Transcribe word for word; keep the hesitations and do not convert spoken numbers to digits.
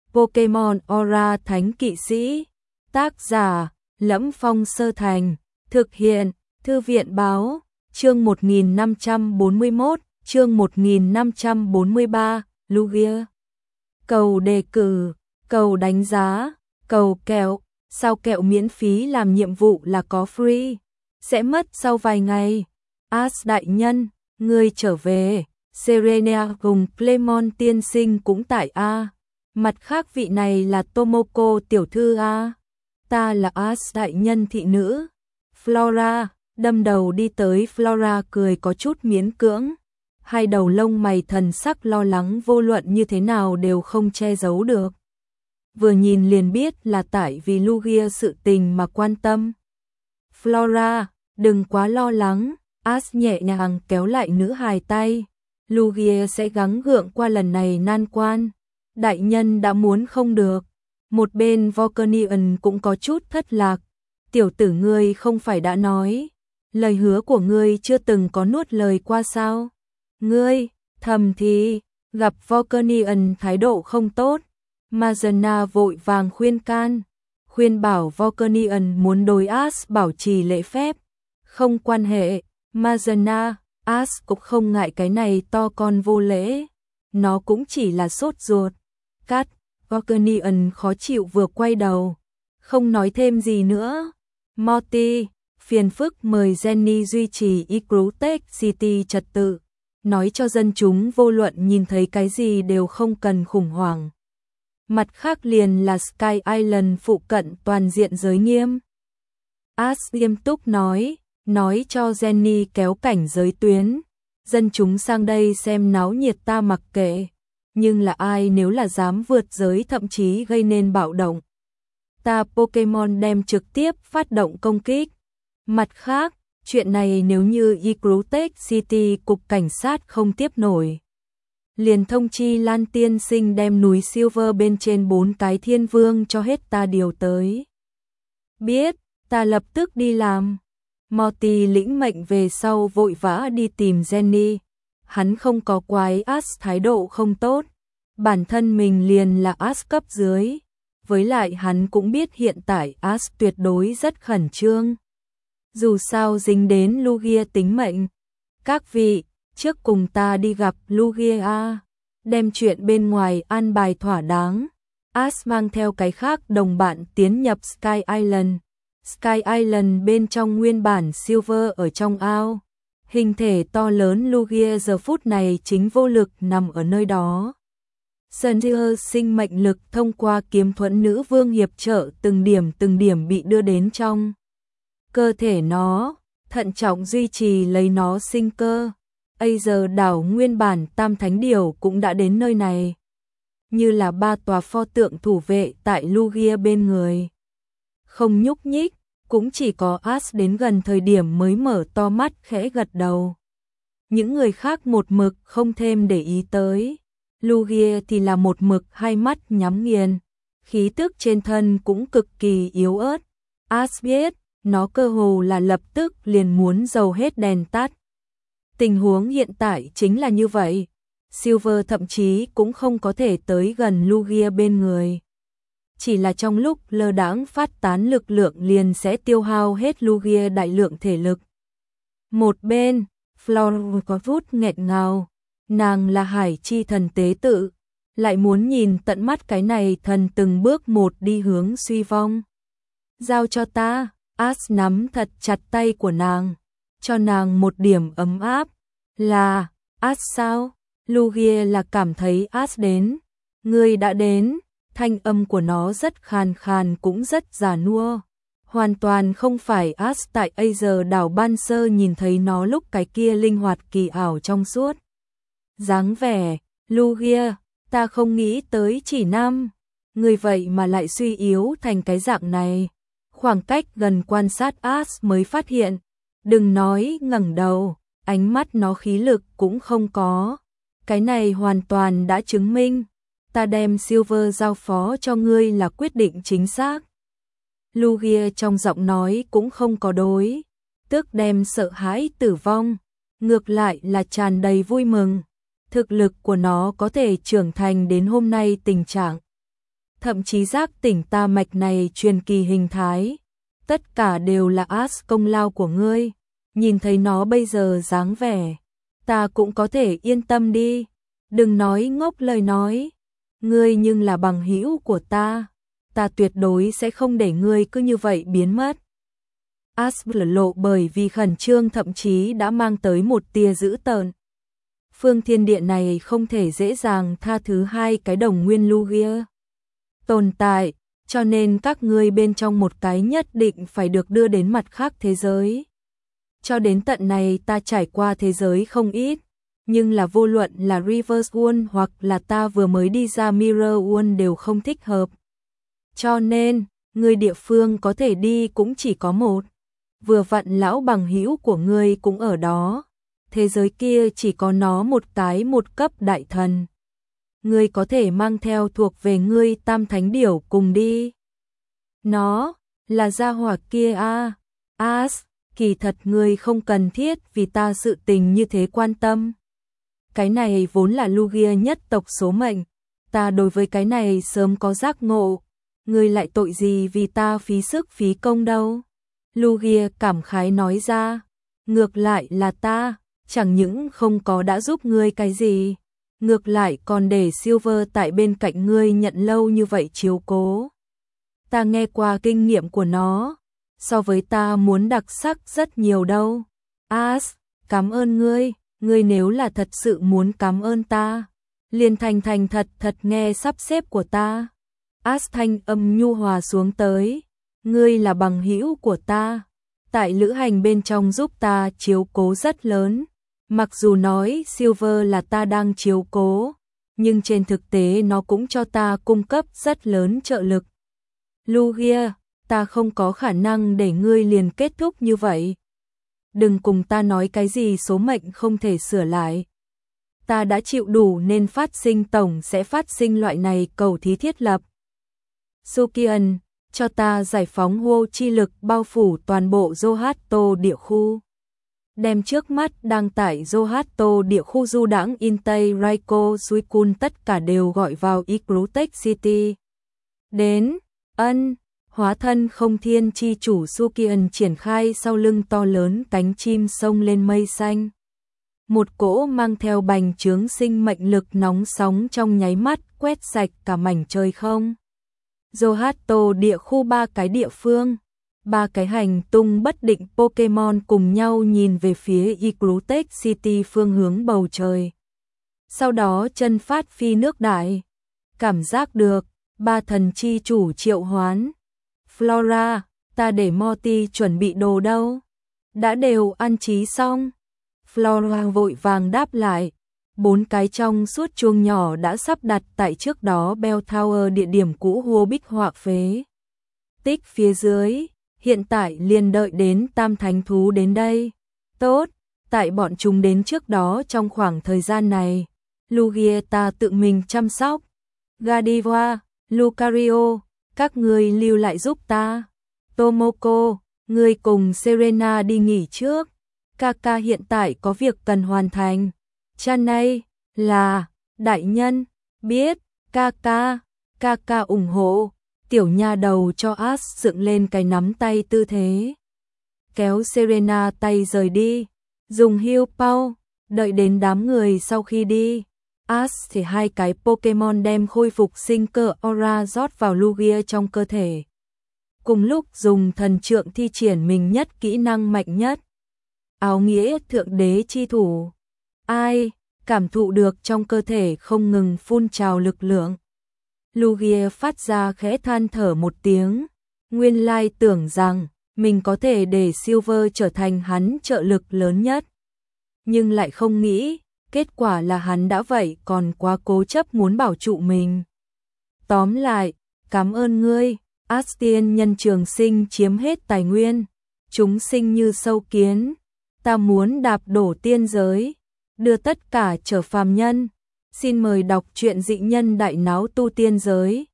Pokemon Aura Thánh Kỵ Sĩ. Tác giả: Lẫm Phong Sơ Thành. Thực hiện: Thư viện báo. Chương một nghìn năm trăm bốn mươi mốt, chương một nghìn năm trăm bốn mươi ba, Lugia. Cầu đề cử, cầu đánh giá, cầu kẹo. Sao kẹo miễn phí làm nhiệm vụ là có free? Sẽ mất sau vài ngày. Ash đại nhân, ngươi trở về. Serena cùng Clemon tiên sinh cũng tại A. Mặt khác vị này là Tomoko tiểu thư A. Ta là Ash đại nhân thị nữ. Flora, đâm đầu đi tới Flora cười có chút miễn cưỡng. Hai đầu lông mày thần sắc lo lắng vô luận như thế nào đều không che giấu được. Vừa nhìn liền biết là tại vì Lugia sự tình mà quan tâm. Flora, đừng quá lo lắng. Ash nhẹ nhàng kéo lại nữ hài tay. Lugia sẽ gắng gượng qua lần này nan quan. Đại nhân đã muốn không được. Một bên Volcanion cũng có chút thất lạc. Tiểu tử ngươi không phải đã nói, lời hứa của ngươi chưa từng có nuốt lời qua sao? Ngươi, thầm thì, gặp Volcanion thái độ không tốt. Mazana vội vàng khuyên can, khuyên bảo Volcanion muốn đối Ash bảo trì lễ phép. Không quan hệ, Mazana, Ash cũng không ngại cái này to con vô lễ. Nó cũng chỉ là sốt ruột. Cắt, Volcanion khó chịu vừa quay đầu. Không nói thêm gì nữa. Morty, phiền phức mời Jenny duy trì Icrutech City trật tự. Nói cho dân chúng vô luận nhìn thấy cái gì đều không cần khủng hoảng. Mặt khác liền là Sky Island phụ cận toàn diện giới nghiêm. Ash nghiêm túc nói, nói cho Jenny kéo cảnh giới tuyến. Dân chúng sang đây xem náo nhiệt ta mặc kệ. Nhưng là ai nếu là dám vượt giới thậm chí gây nên bạo động. Ta Pokemon đem trực tiếp phát động công kích. Mặt khác, chuyện này nếu như Icrutech City cục cảnh sát không tiếp nổi. Liền thông chi Lan tiên sinh đem núi Silver bên trên bốn cái thiên vương cho hết ta điều tới. Biết, ta lập tức đi làm. Morty lĩnh mệnh về sau vội vã đi tìm Jenny. Hắn không có quái Ash thái độ không tốt. Bản thân mình liền là Ash cấp dưới. Với lại hắn cũng biết hiện tại Ash tuyệt đối rất khẩn trương. Dù sao dính đến Lugia tính mệnh. Các vị, trước cùng ta đi gặp Lugia. Đem chuyện bên ngoài an bài thỏa đáng. Ash mang theo cái khác đồng bạn tiến nhập Sky Island. Sky Island bên trong nguyên bản Silver ở trong ao. Hình thể to lớn Lugia giờ phút này chính vô lực nằm ở nơi đó. Sundier sinh mệnh lực thông qua kiếm thuẫn nữ vương hiệp trợ từng điểm từng điểm bị đưa đến trong cơ thể nó, thận trọng duy trì lấy nó sinh cơ. Bây giờ đảo nguyên bản Tam Thánh Điểu cũng đã đến nơi này. Như là ba tòa pho tượng thủ vệ tại Lugia bên người. Không nhúc nhích, cũng chỉ có Ash đến gần thời điểm mới mở to mắt khẽ gật đầu. Những người khác một mực không thêm để ý tới. Lugia thì là một mực hai mắt nhắm nghiền. Khí tức trên thân cũng cực kỳ yếu ớt. Ash biết, nó cơ hồ là lập tức liền muốn dầu hết đèn tắt. Tình huống hiện tại chính là như vậy. Silver thậm chí cũng không có thể tới gần Lugia bên người. Chỉ là trong lúc lơ đãng phát tán lực lượng liền sẽ tiêu hao hết Lugia đại lượng thể lực. Một bên, Flora có chút nghẹn ngào. Nàng là hải chi thần tế tự. Lại muốn nhìn tận mắt cái này thần từng bước một đi hướng suy vong. Giao cho ta. Ash nắm thật chặt tay của nàng. Cho nàng một điểm ấm áp. Là, Ash sao? Lugia là cảm thấy Ash đến. Ngươi đã đến. Thanh âm của nó rất khàn khàn cũng rất già nua. Hoàn toàn không phải Ash tại Azer đảo ban sơ nhìn thấy nó lúc cái kia linh hoạt kỳ ảo trong suốt. Dáng vẻ, Lugia, ta không nghĩ tới chỉ năm. Người vậy mà lại suy yếu thành cái dạng này. Khoảng cách gần quan sát Ash mới phát hiện. Đừng nói ngẩng đầu, ánh mắt nó khí lực cũng không có. Cái này hoàn toàn đã chứng minh. Ta đem Silver giao phó cho ngươi là quyết định chính xác. Lugia trong giọng nói cũng không có đối. Tức đem sợ hãi tử vong. Ngược lại là tràn đầy vui mừng. Thực lực của nó có thể trưởng thành đến hôm nay tình trạng. thậm chí giác tỉnh ta mạch này truyền kỳ hình thái. Tất cả đều là As công lao của ngươi, nhìn thấy nó bây giờ dáng vẻ, ta cũng có thể yên tâm đi, đừng nói ngốc lời nói, ngươi nhưng là bằng hữu của ta, ta tuyệt đối sẽ không để ngươi cứ như vậy biến mất. As lộ bởi vì khẩn trương thậm chí đã mang tới một tia dữ tợn. Phương thiên địa này không thể dễ dàng tha thứ hai cái đồng nguyên Lugia tồn tại, cho nên các ngươi bên trong một cái nhất định phải được đưa đến mặt khác thế giới. Cho đến tận này ta trải qua thế giới không ít, nhưng là vô luận là Reverse World hoặc là ta vừa mới đi ra Mirror World đều không thích hợp. Cho nên, người địa phương có thể đi cũng chỉ có một. Vừa vặn lão bằng hữu của ngươi cũng ở đó. Thế giới kia chỉ có nó một cái một cấp đại thần. Ngươi có thể mang theo thuộc về ngươi tam thánh điểu cùng đi. Nó, là gia hỏa kia a à. As, kỳ thật ngươi không cần thiết vì ta sự tình như thế quan tâm. Cái này vốn là Lugia nhất tộc số mệnh. Ta đối với cái này sớm có giác ngộ. Ngươi lại tội gì vì ta phí sức phí công đâu. Lugia cảm khái nói ra. Ngược lại là ta, chẳng những không có đã giúp ngươi cái gì. Ngược lại còn để Silver tại bên cạnh ngươi nhận lâu như vậy chiếu cố. Ta nghe qua kinh nghiệm của nó, so với ta muốn đặc sắc rất nhiều đâu. As, cảm ơn ngươi, ngươi nếu là thật sự muốn cảm ơn ta, liền thành thành thật thật nghe sắp xếp của ta. As thanh âm nhu hòa xuống tới, ngươi là bằng hữu của ta, tại lữ hành bên trong giúp ta chiếu cố rất lớn. Mặc dù nói Silver là ta đang chiếu cố, nhưng trên thực tế nó cũng cho ta cung cấp rất lớn trợ lực. Lugia, ta không có khả năng để ngươi liền kết thúc như vậy. Đừng cùng ta nói cái gì số mệnh không thể sửa lại. Ta đã chịu đủ nên phát sinh tổng sẽ phát sinh loại này cầu thí thiết lập. Sukian, cho ta giải phóng Wo chi lực bao phủ toàn bộ Zohato địa khu. Đem trước mắt đang tại Zohato địa khu du đãng Intei Raiko Suikun tất cả đều gọi vào Icrutech City. Đến, ân, hóa thân không thiên chi chủ Sukian triển khai sau lưng to lớn cánh chim sông lên mây xanh. Một cỗ mang theo bành trướng sinh mệnh lực nóng sóng trong nháy mắt quét sạch cả mảnh trời không. Zohato địa khu ba cái địa phương. Ba cái hành tung bất định Pokemon cùng nhau nhìn về phía Icrutech City phương hướng bầu trời. Sau đó chân phát phi nước đại. Cảm giác được, ba thần chi chủ triệu hoán. Flora, ta để Morty chuẩn bị đồ đâu? Đã đều ăn trí xong. Flora vội vàng đáp lại. Bốn cái trong suốt chuông nhỏ đã sắp đặt tại trước đó Bell Tower địa điểm cũ Hô Bích Họa phế tích phía dưới. Hiện tại liền đợi đến tam thánh thú đến đây. Tốt, tại bọn chúng đến trước đó trong khoảng thời gian này, Lugia ta tự mình chăm sóc. Godiva, Lucario, các ngươi lưu lại giúp ta. Tomoko, ngươi cùng Serena đi nghỉ trước. Kaka hiện tại có việc cần hoàn thành. Chanay, là, đại nhân, biết, Kaka, Kaka ủng hộ. Tiểu nha đầu cho As dựng lên cái nắm tay tư thế. Kéo Serena tay rời đi. Dùng heal pow. Đợi đến đám người sau khi đi. As thì hai cái Pokemon đem khôi phục sinh cơ aura rót vào Lugia trong cơ thể. Cùng lúc dùng thần trượng thi triển mình nhất kỹ năng mạnh nhất. Áo nghĩa thượng đế chi thủ. Ai, cảm thụ được trong cơ thể không ngừng phun trào lực lượng. Lugia phát ra khẽ than thở một tiếng, nguyên lai tưởng rằng mình có thể để Silver trở thành hắn trợ lực lớn nhất. Nhưng lại không nghĩ, kết quả là hắn đã vậy còn quá cố chấp muốn bảo trụ mình. Tóm lại, cảm ơn ngươi, Astian nhân trường sinh chiếm hết tài nguyên, chúng sinh như sâu kiến, ta muốn đạp đổ tiên giới, đưa tất cả trở phàm nhân. Xin mời đọc truyện dị nhân đại náo tu tiên giới.